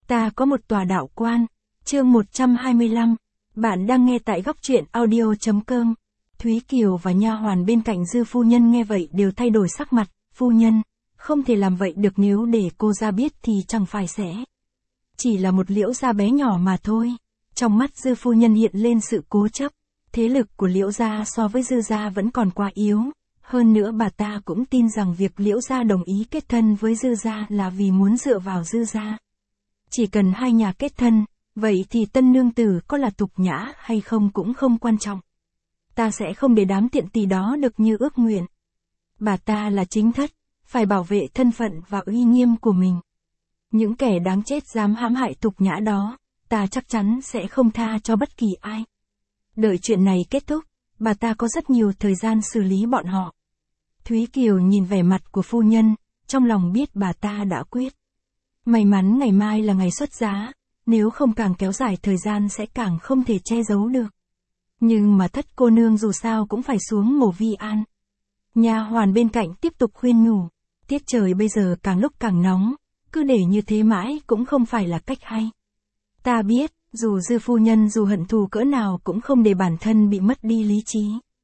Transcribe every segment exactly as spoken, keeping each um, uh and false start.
Ta có một tòa đạo quan. Chương một trăm hai mươi lăm. Bạn đang nghe tại góc truyện audio chấm com. Thúy Kiều và nha hoàn bên cạnh Dư phu nhân nghe vậy đều thay đổi sắc mặt. Phu nhân, không thể làm vậy được, nếu để cô ra biết thì chẳng phải sẽ. Chỉ là một Liễu gia bé nhỏ mà thôi. Trong mắt Dư phu nhân hiện lên sự cố chấp. Thế lực của Liễu gia so với Dư gia vẫn còn quá yếu. Hơn nữa bà ta cũng tin rằng việc Liễu gia đồng ý kết thân với Dư gia là vì muốn dựa vào Dư gia. Chỉ cần hai nhà kết thân, vậy thì tân nương tử có là tục nhã hay không cũng không quan trọng. Ta sẽ không để đám tiện tỳ đó được như ước nguyện. Bà ta là chính thất, phải bảo vệ thân phận và uy nghiêm của mình. Những kẻ đáng chết dám hãm hại tục nhã đó, ta chắc chắn sẽ không tha cho bất kỳ ai. Đợi chuyện này kết thúc, bà ta có rất nhiều thời gian xử lý bọn họ. Thúy Kiều nhìn vẻ mặt của phu nhân, trong lòng biết bà ta đã quyết. May mắn ngày mai là ngày xuất giá, nếu không càng kéo dài thời gian sẽ càng không thể che giấu được. Nhưng mà thất cô nương dù sao cũng phải xuống mổ vi an. Nha hoàn bên cạnh tiếp tục khuyên nhủ, tiết trời bây giờ càng lúc càng nóng, cứ để như thế mãi cũng không phải là cách hay. Ta biết, dù Dư phu nhân dù hận thù cỡ nào cũng không để bản thân bị mất đi lý trí.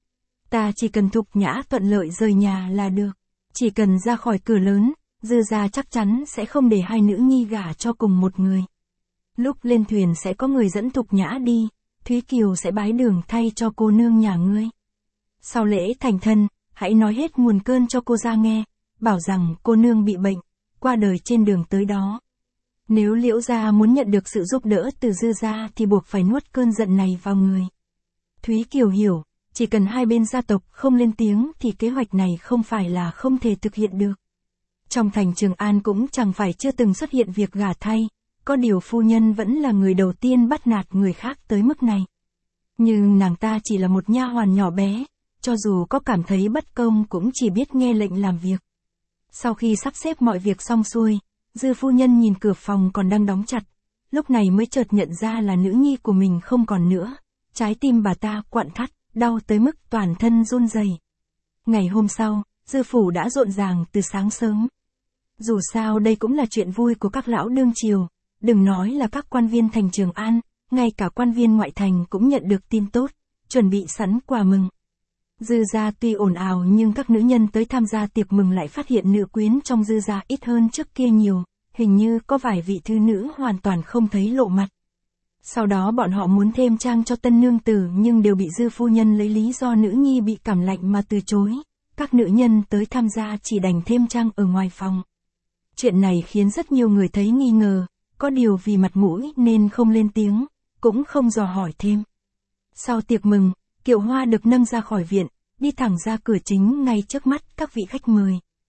Ta chỉ cần thục nhã thuận lợi rời nhà là được. Chỉ cần ra khỏi cửa lớn, Dư gia chắc chắn sẽ không để hai nữ nhi gả cho cùng một người. Lúc lên thuyền sẽ có người dẫn thục nhã đi, Thúy Kiều sẽ bái đường thay cho cô nương nhà ngươi. Sau lễ thành thân, hãy nói hết nguồn cơn cho cô ra nghe, bảo rằng cô nương bị bệnh, qua đời trên đường tới đó. Nếu Liễu gia muốn nhận được sự giúp đỡ từ Dư gia thì buộc phải nuốt cơn giận này vào người. Thúy Kiều hiểu, chỉ cần hai bên gia tộc không lên tiếng thì kế hoạch này không phải là không thể thực hiện được. Trong thành Trường An cũng chẳng phải chưa từng xuất hiện việc gả thay, có điều phu nhân vẫn là người đầu tiên bắt nạt người khác tới mức này. Nhưng nàng ta chỉ là một nha hoàn nhỏ bé, cho dù có cảm thấy bất công cũng chỉ biết nghe lệnh làm việc. Sau khi sắp xếp mọi việc xong xuôi, Dư phu nhân nhìn cửa phòng còn đang đóng chặt, lúc này mới chợt nhận ra là nữ nhi của mình không còn nữa. Trái tim bà ta quặn thắt, đau tới mức toàn thân run rẩy. Ngày hôm sau, Dư phủ đã rộn ràng từ sáng sớm. Dù sao đây cũng là chuyện vui của các lão đương triều, đừng nói là các quan viên thành Trường An, ngay cả quan viên ngoại thành cũng nhận được tin tốt, chuẩn bị sẵn quà mừng. Dư gia tuy ồn ào nhưng các nữ nhân tới tham gia tiệc mừng lại phát hiện nữ quyến trong Dư gia ít hơn trước kia nhiều, hình như có vài vị thư nữ hoàn toàn không thấy lộ mặt. Sau đó bọn họ muốn thêm trang cho tân nương tử nhưng đều bị Dư phu nhân lấy lý do nữ nhi bị cảm lạnh mà từ chối. Các nữ nhân tới tham gia chỉ đành thêm trang ở ngoài phòng. Chuyện này khiến rất nhiều người thấy nghi ngờ, có điều vì mặt mũi nên không lên tiếng, cũng không dò hỏi thêm. Sau tiệc mừng, Kiệu Hoa được nâng ra khỏi viện, đi thẳng ra cửa chính ngay trước mắt các vị khách mời.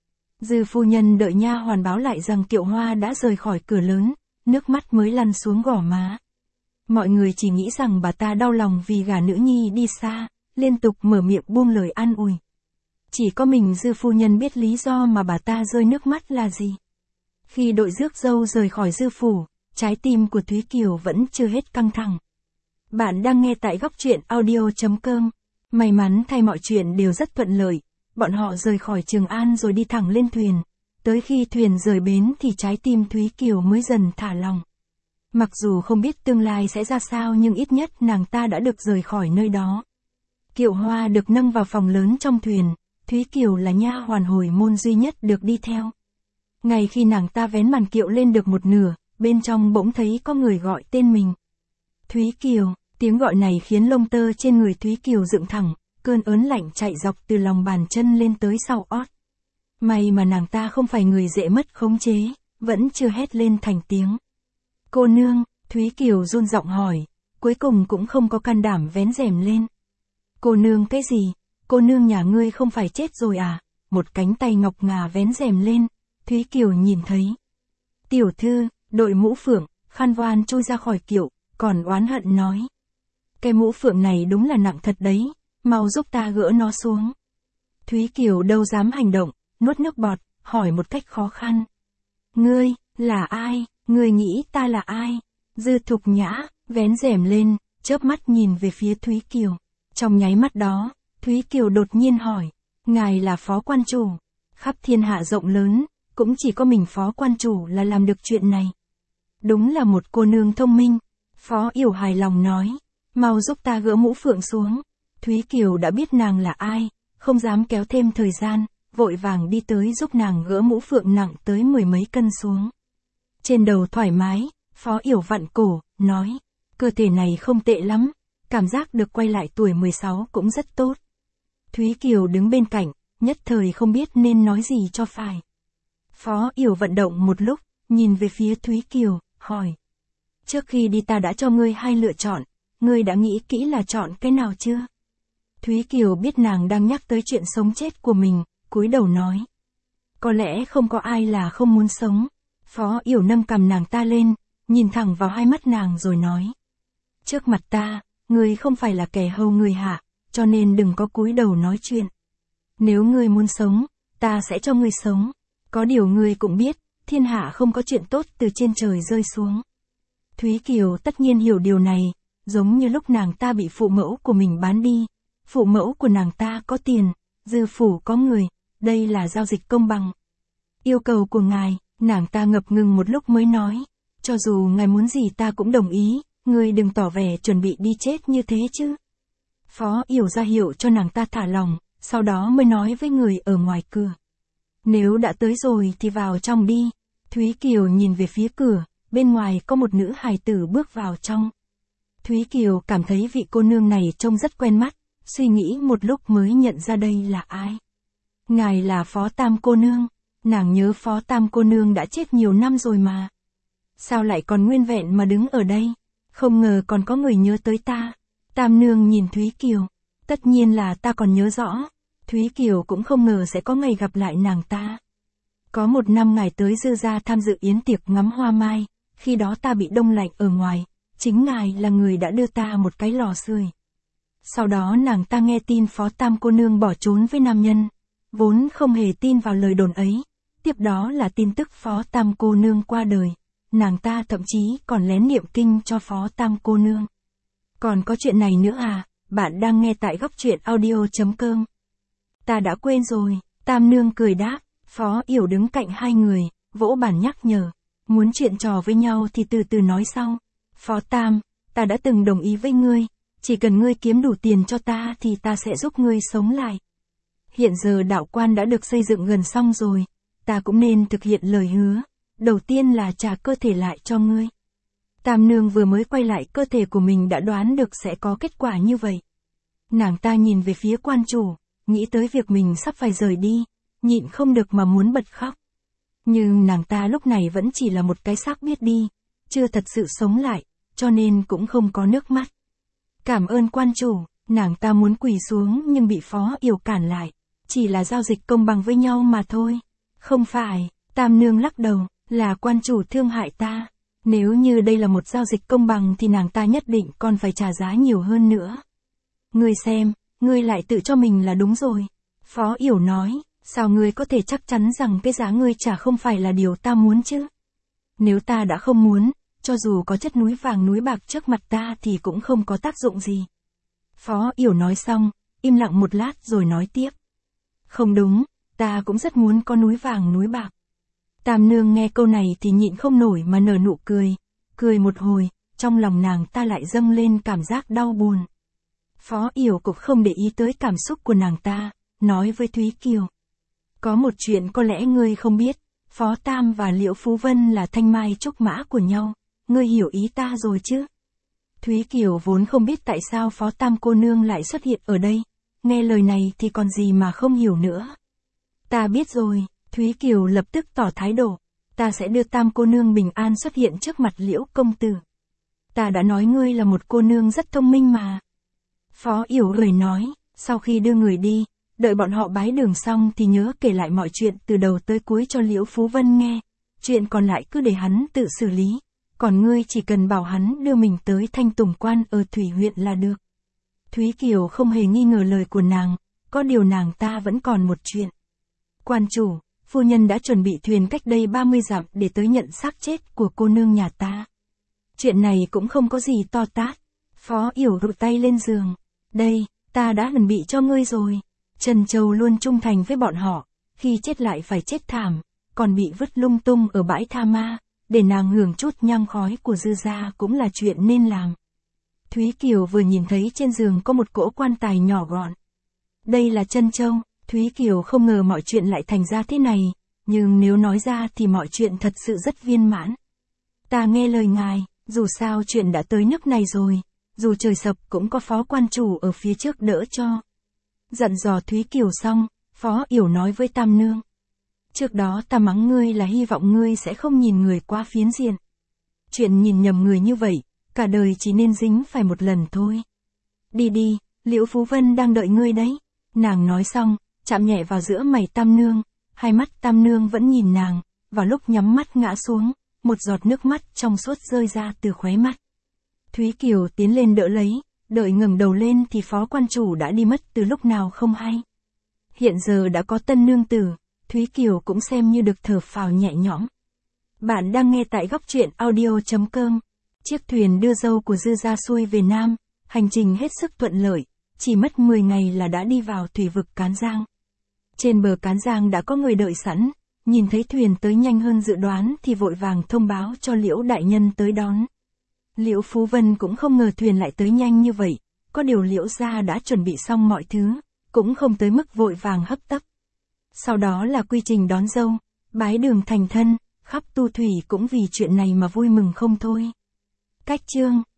Dư phu nhân đợi nha hoàn báo lại rằng Kiệu Hoa đã rời khỏi cửa lớn, nước mắt mới lăn xuống gò má. Mọi người chỉ nghĩ rằng bà ta đau lòng vì gả nữ nhi đi xa, liên tục mở miệng buông lời an ủi. Chỉ có mình Dư phu nhân biết lý do mà bà ta rơi nước mắt là gì. Khi đội rước dâu rời khỏi Dư phủ, trái tim của Thúy Kiều vẫn chưa hết căng thẳng. Bạn đang nghe tại góc truyện audio chấm com. May mắn thay mọi chuyện đều rất thuận lợi, bọn họ rời khỏi Trường An rồi đi thẳng lên thuyền. Tới khi thuyền rời bến thì trái tim Thúy Kiều mới dần thả lòng. Mặc dù không biết tương lai sẽ ra sao nhưng ít nhất nàng ta đã được rời khỏi nơi đó. Kiệu Hoa được nâng vào phòng lớn trong thuyền, Thúy Kiều là nha hoàn hồi môn duy nhất được đi theo. Ngay khi nàng ta vén màn kiệu lên được một nửa, bên trong bỗng thấy có người gọi tên mình. Thúy Kiều, tiếng gọi này khiến lông tơ trên người Thúy Kiều dựng thẳng, cơn ớn lạnh chạy dọc từ lòng bàn chân lên tới sau ót. May mà nàng ta không phải người dễ mất khống chế, vẫn chưa hét lên thành tiếng. Cô nương, Thúy Kiều run giọng hỏi, cuối cùng cũng không có can đảm vén rèm lên. Cô nương cái gì? Cô nương nhà ngươi không phải chết rồi à? Một cánh tay ngọc ngà vén rèm lên, Thúy Kiều nhìn thấy. Tiểu thư, đội mũ phượng, khăn voan trôi ra khỏi kiệu, còn oán hận nói. Cái mũ phượng này đúng là nặng thật đấy, mau giúp ta gỡ nó xuống. Thúy Kiều đâu dám hành động, nuốt nước bọt, hỏi một cách khó khăn. Ngươi, là ai? Ngươi nghĩ ta là ai? Dư Thục Nhã, vén rèm lên, chớp mắt nhìn về phía Thúy Kiều. Trong nháy mắt đó, Thúy Kiều đột nhiên hỏi, ngài là phó quan chủ. Khắp thiên hạ rộng lớn, cũng chỉ có mình phó quan chủ là làm được chuyện này. đúng là một cô nương thông minh. Phó Yểu hài lòng nói, mau giúp ta gỡ mũ phượng xuống. Thúy Kiều đã biết nàng là ai, không dám kéo thêm thời gian, vội vàng đi tới giúp nàng gỡ mũ phượng nặng tới mười mấy cân xuống. Trên đầu thoải mái, Phó Yểu vặn cổ, nói, cơ thể này không tệ lắm, cảm giác được quay lại tuổi mười sáu cũng rất tốt. Thúy Kiều đứng bên cạnh, nhất thời không biết nên nói gì cho phải. Phó Yểu vận động một lúc, nhìn về phía Thúy Kiều, hỏi. Trước khi đi ta đã cho ngươi hai lựa chọn, ngươi đã nghĩ kỹ là chọn cái nào chưa? Thúy Kiều biết nàng đang nhắc tới chuyện sống chết của mình, cúi đầu nói. Có lẽ không có ai là không muốn sống. Phó Yểu nâng cầm nàng ta lên, nhìn thẳng vào hai mắt nàng rồi nói. Trước mặt ta, ngươi không phải là kẻ hầu người hạ, cho nên đừng có cúi đầu nói chuyện. Nếu ngươi muốn sống, ta sẽ cho ngươi sống. Có điều ngươi cũng biết, thiên hạ không có chuyện tốt từ trên trời rơi xuống. Thúy Kiều tất nhiên hiểu điều này, giống như lúc nàng ta bị phụ mẫu của mình bán đi. Phụ mẫu của nàng ta có tiền, dư phủ có người, đây là giao dịch công bằng. Yêu cầu của ngài, nàng ta ngập ngừng một lúc mới nói, cho dù ngài muốn gì ta cũng đồng ý, ngươi đừng tỏ vẻ chuẩn bị đi chết như thế chứ. Phó Yểu ra hiệu cho nàng ta thả lòng, sau đó mới nói với người ở ngoài cửa. Nếu đã tới rồi thì vào trong đi. Thúy Kiều nhìn về phía cửa, bên ngoài có một nữ hài tử bước vào trong. Thúy Kiều cảm thấy vị cô nương này trông rất quen mắt, suy nghĩ một lúc mới nhận ra đây là ai. Ngài là Phó Tam cô nương, nàng nhớ Phó Tam cô nương đã chết nhiều năm rồi mà. Sao lại còn nguyên vẹn mà đứng ở đây, không ngờ còn có người nhớ tới ta. Tam nương nhìn Thúy Kiều, tất nhiên là ta còn nhớ rõ. Thúy Kiều cũng không ngờ sẽ có ngày gặp lại nàng ta. Có một năm ngài tới Dư gia tham dự yến tiệc ngắm hoa mai, khi đó ta bị đông lạnh ở ngoài, chính ngài là người đã đưa ta một cái lò sưởi. Sau đó nàng ta nghe tin Phó Tam cô nương bỏ trốn với nam nhân, vốn không hề tin vào lời đồn ấy, tiếp đó là tin tức Phó Tam cô nương qua đời, nàng ta thậm chí còn lén niệm kinh cho Phó Tam cô nương. Còn có chuyện này nữa à, bạn đang nghe tại góc truyện audio chấm com. Ta đã quên rồi, Tam nương cười đáp. Phó Yểu đứng cạnh hai người, vỗ bàn nhắc nhở, muốn chuyện trò với nhau thì từ từ nói sau. Phó Tam, ta đã từng đồng ý với ngươi, chỉ cần ngươi kiếm đủ tiền cho ta thì ta sẽ giúp ngươi sống lại. Hiện giờ đạo quan đã được xây dựng gần xong rồi, ta cũng nên thực hiện lời hứa, đầu tiên là trả cơ thể lại cho ngươi. Tam nương vừa mới quay lại cơ thể của mình đã đoán được sẽ có kết quả như vậy. Nàng ta nhìn về phía quan chủ, nghĩ tới việc mình sắp phải rời đi, nhịn không được mà muốn bật khóc. Nhưng nàng ta lúc này vẫn chỉ là một cái xác biết đi, chưa thật sự sống lại, cho nên cũng không có nước mắt. Cảm ơn quan chủ, nàng ta muốn quỳ xuống nhưng bị Phó Yểu cản lại, chỉ là giao dịch công bằng với nhau mà thôi. Không phải, Tam nương lắc đầu, là quan chủ thương hại ta. Nếu như đây là một giao dịch công bằng thì nàng ta nhất định còn phải trả giá nhiều hơn nữa. Ngươi xem, ngươi lại tự cho mình là đúng rồi. Phó Yểu nói, sao ngươi có thể chắc chắn rằng cái giá ngươi trả không phải là điều ta muốn chứ? Nếu ta đã không muốn, cho dù có chất núi vàng núi bạc trước mặt ta thì cũng không có tác dụng gì. Phó Yểu nói xong, im lặng một lát rồi nói tiếp. Không đúng, ta cũng rất muốn có núi vàng núi bạc. Tam nương nghe câu này thì nhịn không nổi mà nở nụ cười, cười một hồi, trong lòng nàng ta lại dâng lên cảm giác đau buồn. Phó Yểu cũng không để ý tới cảm xúc của nàng ta, nói với Thúy Kiều. Có một chuyện có lẽ ngươi không biết, Phó Tam và Liễu Phú Vân là thanh mai trúc mã của nhau, ngươi hiểu ý ta rồi chứ? Thúy Kiều vốn không biết tại sao Phó Tam cô nương lại xuất hiện ở đây, nghe lời này thì còn gì mà không hiểu nữa. Ta biết rồi, Thúy Kiều lập tức tỏ thái độ, ta sẽ đưa Tam cô nương bình an xuất hiện trước mặt Liễu công tử. Ta đã nói ngươi là một cô nương rất thông minh mà. Phó Yểu lời nói, sau khi đưa người đi, đợi bọn họ bái đường xong thì nhớ kể lại mọi chuyện từ đầu tới cuối cho Liễu Phú Vân nghe, chuyện còn lại cứ để hắn tự xử lý, còn ngươi chỉ cần bảo hắn đưa mình tới Thanh Tùng Quan ở Thủy huyện là được. Thúy Kiều không hề nghi ngờ lời của nàng, có điều nàng ta vẫn còn một chuyện. Quan chủ, phu nhân đã chuẩn bị thuyền cách đây ba mươi dặm để tới nhận xác chết của cô nương nhà ta. Chuyện này cũng không có gì to tát. Phó Yểu rụt tay lên giường. Đây, ta đã chuẩn bị cho ngươi rồi. Trần Châu luôn trung thành với bọn họ, khi chết lại phải chết thảm, còn bị vứt lung tung ở bãi tha ma, để nàng hưởng chút nhang khói của Dư gia cũng là chuyện nên làm. Thúy Kiều vừa nhìn thấy trên giường có một cỗ quan tài nhỏ gọn. Đây là trân châu, Thúy Kiều không ngờ mọi chuyện lại thành ra thế này, nhưng nếu nói ra thì mọi chuyện thật sự rất viên mãn. Ta nghe lời ngài, dù sao chuyện đã tới nước này rồi, dù trời sập cũng có phó quan chủ ở phía trước đỡ cho. Dặn dò Thúy Kiều xong, Phó Yểu nói với Tam Nương. Trước đó ta mắng ngươi là hy vọng ngươi sẽ không nhìn người quá phiến diện. Chuyện nhìn nhầm người như vậy, cả đời chỉ nên dính phải một lần thôi. Đi đi, Liễu Phú Vân đang đợi ngươi đấy. Nàng nói xong, chạm nhẹ vào giữa mày Tam Nương, hai mắt Tam Nương vẫn nhìn nàng, vào lúc nhắm mắt ngã xuống, một giọt nước mắt trong suốt rơi ra từ khóe mắt. Thúy Kiều tiến lên đỡ lấy, đợi ngẩng đầu lên thì phó quan chủ đã đi mất từ lúc nào không hay. Hiện giờ đã có tân nương tử, Thúy Kiều cũng xem như được thở phào nhẹ nhõm. Bạn đang nghe tại góc truyện audio chấm com. Chiếc thuyền đưa dâu của Dư gia xuôi về Nam, hành trình hết sức thuận lợi, chỉ mất mười ngày là đã đi vào thủy vực Cán Giang. Trên bờ Cán Giang đã có người đợi sẵn, nhìn thấy thuyền tới nhanh hơn dự đoán thì vội vàng thông báo cho Liễu đại nhân tới đón. Liễu Phú Vân cũng không ngờ thuyền lại tới nhanh như vậy, có điều Liễu gia đã chuẩn bị xong mọi thứ, cũng không tới mức vội vàng hấp tấp. Sau đó là quy trình đón dâu, bái đường thành thân, khắp tu thủy cũng vì chuyện này mà vui mừng không thôi. Cách chương